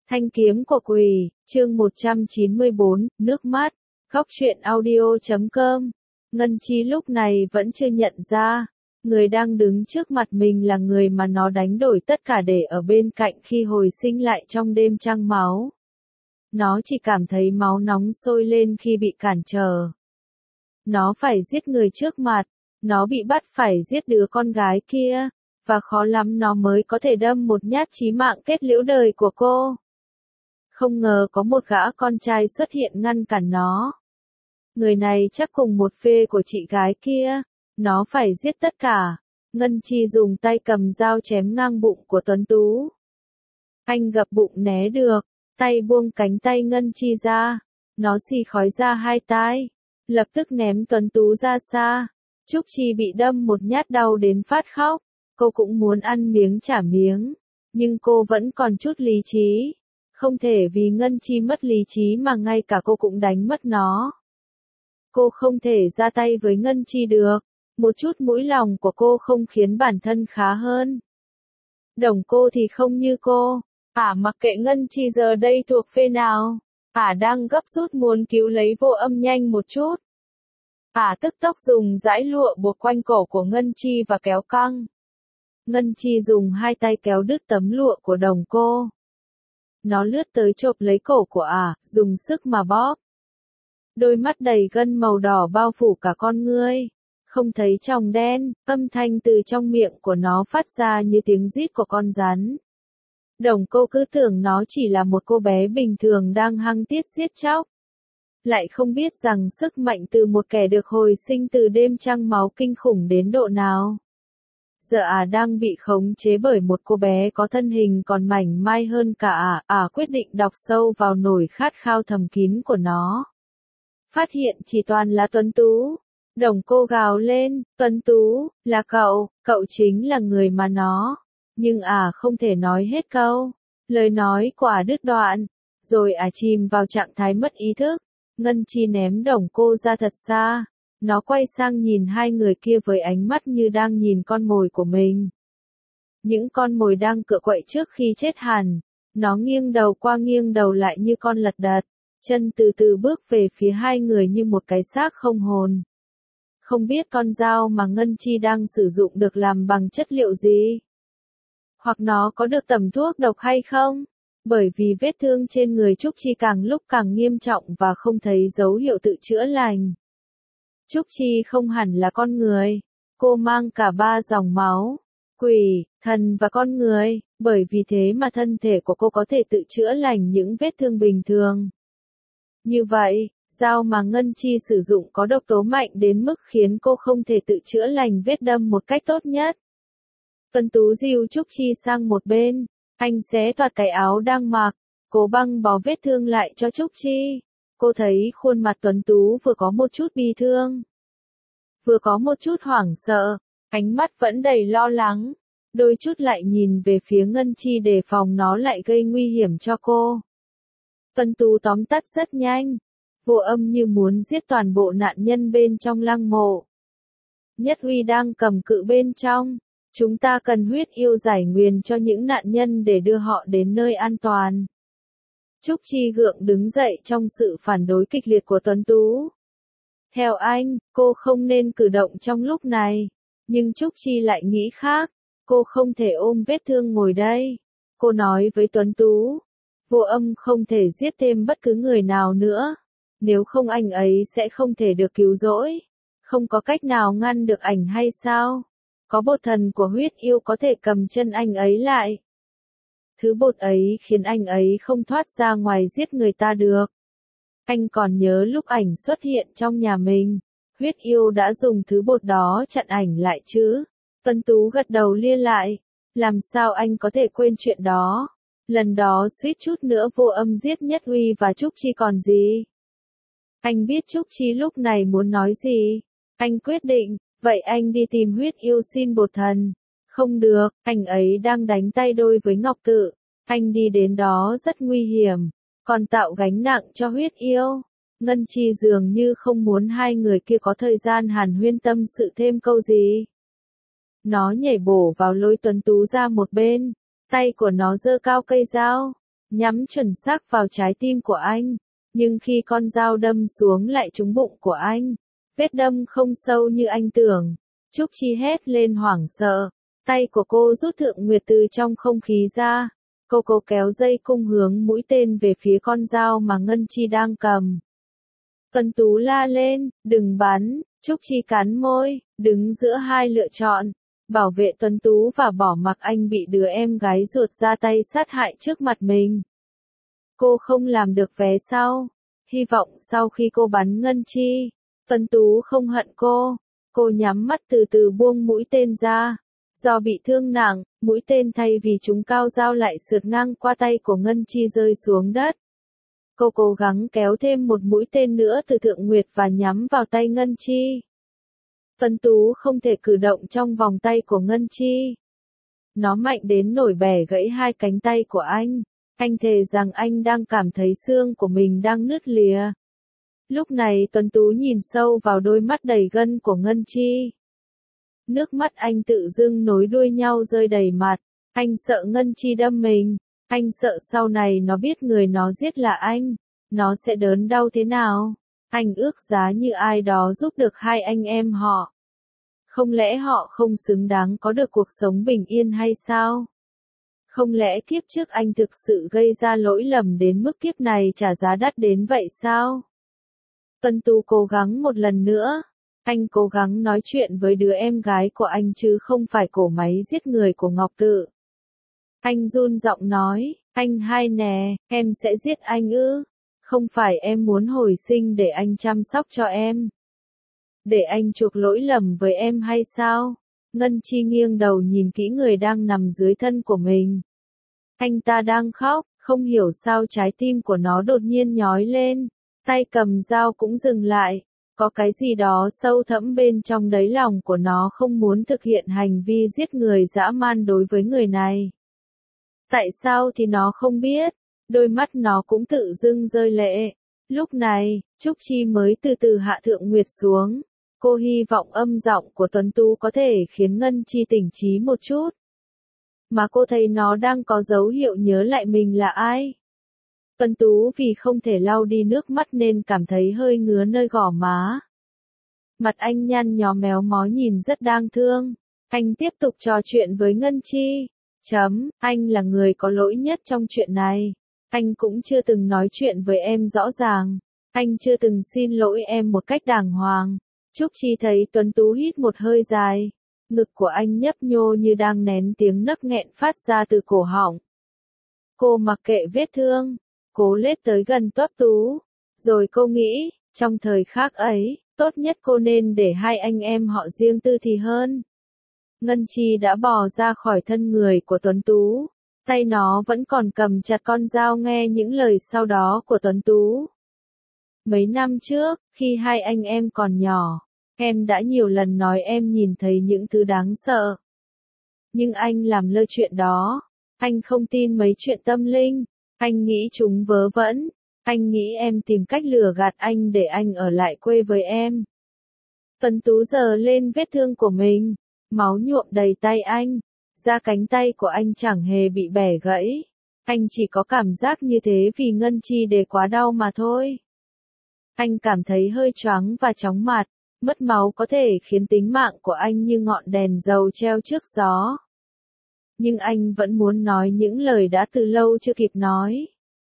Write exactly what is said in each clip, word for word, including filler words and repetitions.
Thanh kiếm của quỷ, chương một trăm chín mươi bốn, nước mắt, góc truyện audio chấm com. Ngân Chi lúc này vẫn chưa nhận ra, người đang đứng trước mặt mình là người mà nó đánh đổi tất cả để ở bên cạnh khi hồi sinh lại trong đêm trăng máu. Nó chỉ cảm thấy máu nóng sôi lên khi bị cản trở. Nó phải giết người trước mặt, nó bị bắt phải giết đứa con gái kia, và khó lắm nó mới có thể đâm một nhát chí mạng kết liễu đời của cô. Không ngờ có một gã con trai xuất hiện ngăn cản nó. Người này chắc cùng một phê của chị gái kia, nó phải giết tất cả. Ngân Chi dùng tay cầm dao chém ngang bụng của Tuấn Tú. Anh gập bụng né được, tay buông cánh tay Ngân Chi ra, nó xì khói ra hai tai, lập tức ném Tuấn Tú ra xa. Trúc Chi bị đâm một nhát đau đến phát khóc, cô cũng muốn ăn miếng trả miếng, nhưng cô vẫn còn chút lý trí. Không thể vì Ngân Chi mất lý trí mà ngay cả cô cũng đánh mất nó. Cô không thể ra tay với Ngân Chi được, một chút mũi lòng của cô không khiến bản thân khá hơn. Đồng cô thì không như cô, ả mặc kệ Ngân Chi giờ đây thuộc phe nào, ả đang gấp rút muốn cứu lấy Vô Âm nhanh một chút. Ả tức tốc dùng dải lụa buộc quanh cổ của Ngân Chi và kéo căng. Ngân Chi dùng hai tay kéo đứt tấm lụa của đồng cô. Nó lướt tới chộp lấy cổ của ả, dùng sức mà bóp. Đôi mắt đầy gân màu đỏ bao phủ cả con ngươi. Không thấy tròng đen, âm thanh từ trong miệng của nó phát ra như tiếng rít của con rắn. Đồng cô cứ tưởng nó chỉ là một cô bé bình thường đang hăng tiết giết chóc. Lại không biết rằng sức mạnh từ một kẻ được hồi sinh từ đêm trăng máu kinh khủng đến độ nào. Giờ ả à đang bị khống chế bởi một cô bé có thân hình còn mảnh mai hơn cả ả, ả à quyết định đọc sâu vào nổi khát khao thầm kín của nó. Phát hiện chỉ toàn là Tuấn Tú. Đồng cô gào lên, Tuấn Tú, là cậu, cậu chính là người mà nó. Nhưng ả à không thể nói hết câu. Lời nói của ả à đứt đoạn, rồi ả à chìm vào trạng thái mất ý thức. Ngân Chi ném đồng cô ra thật xa. Nó quay sang nhìn hai người kia với ánh mắt như đang nhìn con mồi của mình. Những con mồi đang cựa quậy trước khi chết hẳn. Nó nghiêng đầu qua nghiêng đầu lại như con lật đật. Chân từ từ bước về phía hai người như một cái xác không hồn. Không biết con dao mà Ngân Chi đang sử dụng được làm bằng chất liệu gì? Hoặc nó có được tẩm thuốc độc hay không? Bởi vì vết thương trên người Trúc Chi càng lúc càng nghiêm trọng và không thấy dấu hiệu tự chữa lành. Trúc Chi không hẳn là con người. Cô mang cả ba dòng máu, quỷ, thần và con người, bởi vì thế mà thân thể của cô có thể tự chữa lành những vết thương bình thường. Như vậy, dao mà Ngân Chi sử dụng có độc tố mạnh đến mức khiến cô không thể tự chữa lành vết đâm một cách tốt nhất. Tuấn Tú dìu Trúc Chi sang một bên, anh xé toạc cái áo đang mặc, cố băng bó vết thương lại cho Trúc Chi. Cô thấy khuôn mặt Tuấn Tú vừa có một chút bi thương, vừa có một chút hoảng sợ, ánh mắt vẫn đầy lo lắng, đôi chút lại nhìn về phía Ngân Chi đề phòng nó lại gây nguy hiểm cho cô. Tuấn Tú tóm tắt rất nhanh, Vô Âm như muốn giết toàn bộ nạn nhân bên trong lăng mộ. Nhất Huy đang cầm cự bên trong, chúng ta cần huyết yêu giải nguyền cho những nạn nhân để đưa họ đến nơi an toàn. Trúc Chi gượng đứng dậy trong sự phản đối kịch liệt của Tuấn Tú. Theo anh, cô không nên cử động trong lúc này. Nhưng Trúc Chi lại nghĩ khác. Cô không thể ôm vết thương ngồi đây. Cô nói với Tuấn Tú. Vô Âm không thể giết thêm bất cứ người nào nữa. Nếu không anh ấy sẽ không thể được cứu rỗi. Không có cách nào ngăn được ảnh hay sao? Có bột thần của huyết yêu có thể cầm chân anh ấy lại. Thứ bột ấy khiến anh ấy không thoát ra ngoài giết người ta được. Anh còn nhớ lúc ảnh xuất hiện trong nhà mình, huyết yêu đã dùng thứ bột đó chặn ảnh lại chứ? Tuấn Tú gật đầu lia lại. Làm sao anh có thể quên chuyện đó? Lần đó suýt chút nữa Vô Âm giết Nhất Huy và Trúc Chi còn gì? Anh biết Trúc Chi lúc này muốn nói gì. Anh quyết định, vậy anh đi tìm huyết yêu xin bột thần. Không được, anh ấy đang đánh tay đôi với Ngọc Tự. Anh đi đến đó rất nguy hiểm, còn tạo gánh nặng cho huyết yêu. Ngân Chi dường như không muốn hai người kia có thời gian hàn huyên tâm sự thêm câu gì. Nó nhảy bổ vào lôi Tuấn Tú ra một bên, tay của nó giơ cao cây dao. nhắm chuẩn xác vào trái tim của anh. Nhưng khi con dao đâm xuống lại trúng bụng của anh. Vết đâm không sâu như anh tưởng. Trúc Chi hét lên hoảng sợ. Tay của cô rút Thượng Nguyệt từ trong không khí ra. Cô cố kéo dây cung hướng mũi tên về phía con dao mà Ngân Chi đang cầm. Tuấn Tú la lên, đừng bắn. Trúc Chi cắn môi, đứng giữa hai lựa chọn. Bảo vệ Tuấn Tú và bỏ mặc anh bị đứa em gái ruột ra tay sát hại trước mặt mình. Cô không làm được vé sau. Hy vọng sau khi cô bắn Ngân Chi, Tuấn Tú không hận cô. Cô nhắm mắt từ từ buông mũi tên ra. Do bị thương nặng, mũi tên thay vì trúng cao dao lại sượt ngang qua tay của Ngân Chi rơi xuống đất. Cô cố gắng kéo thêm một mũi tên nữa từ Thượng Nguyệt và nhắm vào tay Ngân Chi. Tuấn Tú không thể cử động trong vòng tay của Ngân Chi. Nó mạnh đến nổi bẻ gãy hai cánh tay của anh. Anh thề rằng anh đang cảm thấy xương của mình đang nứt lìa. Lúc này Tuấn Tú nhìn sâu vào đôi mắt đầy gân của Ngân Chi. Nước mắt anh tự dưng nối đuôi nhau rơi đầy mặt. Anh sợ Ngân Chi đâm mình. Anh sợ sau này nó biết người nó giết là anh. Nó sẽ đớn đau thế nào? Anh ước giá như ai đó giúp được hai anh em họ. Không lẽ họ không xứng đáng có được cuộc sống bình yên hay sao? Không lẽ kiếp trước anh thực sự gây ra lỗi lầm đến mức kiếp này trả giá đắt đến vậy sao? Tuấn Tú cố gắng một lần nữa. Anh cố gắng nói chuyện với đứa em gái của anh chứ không phải cổ máy giết người của Ngọc Tự. Anh run giọng nói, anh hai nè, em sẽ giết anh ư? Không phải em muốn hồi sinh để anh chăm sóc cho em. Để anh chuộc lỗi lầm với em hay sao? Ngân Chi nghiêng đầu nhìn kỹ người đang nằm dưới thân của mình. Anh ta đang khóc, không hiểu sao trái tim của nó đột nhiên nhói lên. Tay cầm dao cũng dừng lại. Có cái gì đó sâu thẳm bên trong đáy lòng của nó không muốn thực hiện hành vi giết người dã man đối với người này. Tại sao thì nó không biết. Đôi mắt nó cũng tự dưng rơi lệ. Lúc này, Trúc Chi mới từ từ hạ Thượng Nguyệt xuống. Cô hy vọng âm giọng của Tuấn Tú có thể khiến Ngân Chi tỉnh trí một chút. Mà cô thấy nó đang có dấu hiệu nhớ lại mình là ai. Tuấn Tú vì không thể lau đi nước mắt nên cảm thấy hơi ngứa nơi gò má. Mặt anh nhăn nhó méo mó nhìn rất đáng thương. Anh tiếp tục trò chuyện với Ngân Chi. Chấm, anh là người có lỗi nhất trong chuyện này. Anh cũng chưa từng nói chuyện với em rõ ràng. Anh chưa từng xin lỗi em một cách đàng hoàng. Trúc Chi thấy Tuấn Tú hít một hơi dài. Ngực của anh nhấp nhô như đang nén tiếng nấc nghẹn phát ra từ cổ họng. Cô mặc kệ vết thương. Cố lết tới gần Tuấn Tú. Rồi cô nghĩ, trong thời khắc ấy, tốt nhất cô nên để hai anh em họ riêng tư thì hơn. Ngân Chi đã bò ra khỏi thân người của Tuấn Tú. Tay nó vẫn còn cầm chặt con dao nghe những lời sau đó của Tuấn Tú. Mấy năm trước, khi hai anh em còn nhỏ, em đã nhiều lần nói em nhìn thấy những thứ đáng sợ. Nhưng anh làm lơ chuyện đó. Anh không tin mấy chuyện tâm linh. Anh nghĩ chúng vớ vẩn. Anh nghĩ em tìm cách lừa gạt anh để anh ở lại quê với em. Tuấn Tú giơ lên vết thương của mình. Máu nhuộm đầy tay anh. Da cánh tay của anh chẳng hề bị bẻ gãy. Anh chỉ có cảm giác như thế vì Ngân Chi để quá đau mà thôi. Anh cảm thấy hơi choáng và chóng mặt. Mất máu có thể khiến tính mạng của anh như ngọn đèn dầu treo trước gió. Nhưng anh vẫn muốn nói những lời đã từ lâu chưa kịp nói.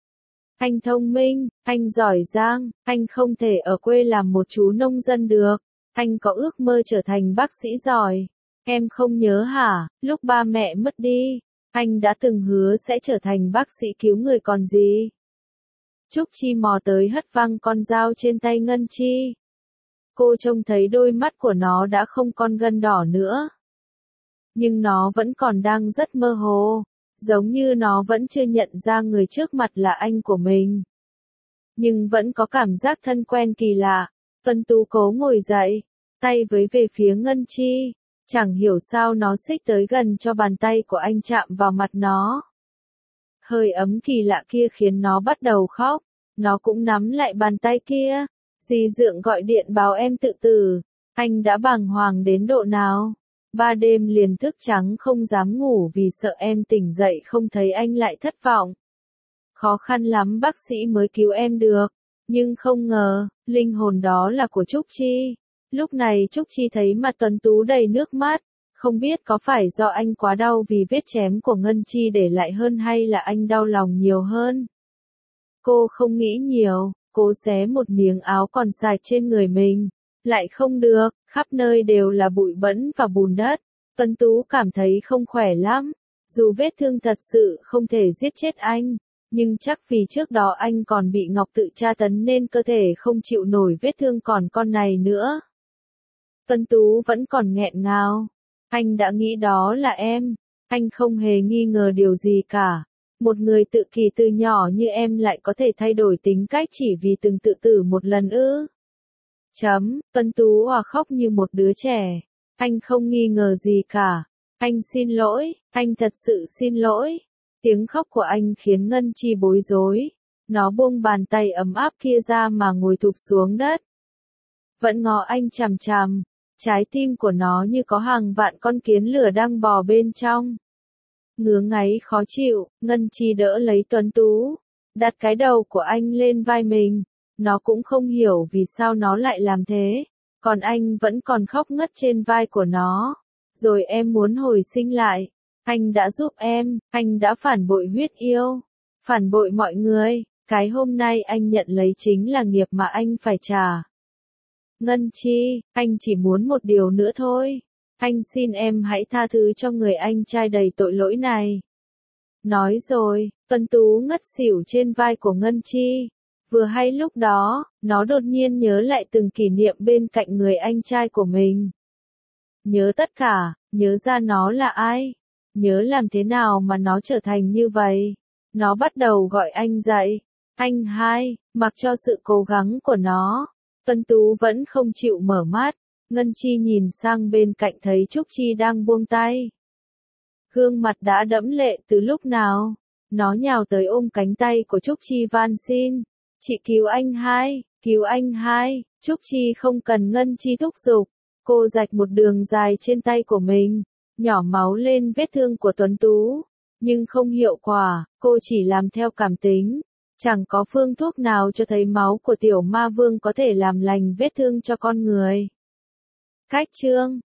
Anh thông minh, anh giỏi giang, anh không thể ở quê làm một chú nông dân được. Anh có ước mơ trở thành bác sĩ giỏi. Em không nhớ hả, lúc ba mẹ mất đi, anh đã từng hứa sẽ trở thành bác sĩ cứu người còn gì. Trúc Chi mò tới hất văng con dao trên tay Ngân Chi. Cô trông thấy đôi mắt của nó đã không còn gân đỏ nữa. Nhưng nó vẫn còn đang rất mơ hồ, giống như nó vẫn chưa nhận ra người trước mặt là anh của mình. Nhưng vẫn có cảm giác thân quen kỳ lạ. Tuấn Tú cố ngồi dậy, tay với về phía Ngân Chi. Chẳng hiểu sao nó xích tới gần cho bàn tay của anh chạm vào mặt nó. Hơi ấm kỳ lạ kia khiến nó bắt đầu khóc. Nó cũng nắm lại bàn tay kia. Dì Dượng gọi điện báo em tự tử. Anh đã bàng hoàng đến độ nào? Ba đêm liền thức trắng không dám ngủ vì sợ em tỉnh dậy không thấy anh lại thất vọng. Khó khăn lắm bác sĩ mới cứu em được. Nhưng không ngờ, linh hồn đó là của Trúc Chi. Lúc này Trúc Chi thấy mặt Tuấn Tú đầy nước mắt. Không biết có phải do anh quá đau vì vết chém của Ngân Chi để lại hơn hay là anh đau lòng nhiều hơn. Cô không nghĩ nhiều, cố xé một miếng áo còn sạch trên người mình. Lại không được, khắp nơi đều là bụi bẩn và bùn đất. Tuấn Tú cảm thấy không khỏe lắm. Dù vết thương thật sự không thể giết chết anh, nhưng chắc vì trước đó anh còn bị Ngọc Tự tra tấn nên cơ thể không chịu nổi vết thương còn con này nữa. Tuấn Tú vẫn còn nghẹn ngào. Anh đã nghĩ đó là em. Anh không hề nghi ngờ điều gì cả. Một người tự kỷ từ nhỏ như em lại có thể thay đổi tính cách chỉ vì từng tự tử một lần ư? Chấm, Tuấn Tú òa khóc như một đứa trẻ. Anh không nghi ngờ gì cả. Anh xin lỗi, anh thật sự xin lỗi. Tiếng khóc của anh khiến Ngân Chi bối rối. Nó buông bàn tay ấm áp kia ra mà ngồi thụp xuống đất. Vẫn ngó anh chằm chằm. Trái tim của nó như có hàng vạn con kiến lửa đang bò bên trong. Ngứa ngáy khó chịu, Ngân Chi đỡ lấy Tuấn Tú. Đặt cái đầu của anh lên vai mình. Nó cũng không hiểu vì sao nó lại làm thế. Còn anh vẫn còn khóc ngất trên vai của nó. Rồi em muốn hồi sinh lại. Anh đã giúp em, anh đã phản bội huyết yêu. Phản bội mọi người. Cái hôm nay anh nhận lấy chính là nghiệp mà anh phải trả. Ngân Chi, anh chỉ muốn một điều nữa thôi. Anh xin em hãy tha thứ cho người anh trai đầy tội lỗi này. Nói rồi, Tuấn Tú ngất xỉu trên vai của Ngân Chi. Vừa hay lúc đó, nó đột nhiên nhớ lại từng kỷ niệm bên cạnh người anh trai của mình. Nhớ tất cả, nhớ ra nó là ai. Nhớ làm thế nào mà nó trở thành như vậy. Nó bắt đầu gọi anh dậy. Anh hai, mặc cho sự cố gắng của nó. Tuấn Tú vẫn không chịu mở mắt. Ngân Chi nhìn sang bên cạnh thấy Trúc Chi đang buông tay. Gương mặt đã đẫm lệ từ lúc nào. Nó nhào tới ôm cánh tay của Trúc Chi van xin. Chị cứu anh hai, cứu anh hai. Trúc Chi không cần Ngân Chi thúc giục. Cô rạch một đường dài trên tay của mình. Nhỏ máu lên vết thương của Tuấn Tú. Nhưng không hiệu quả, cô chỉ làm theo cảm tính. Chẳng có phương thuốc nào cho thấy máu của tiểu ma vương có thể làm lành vết thương cho con người. Cách chương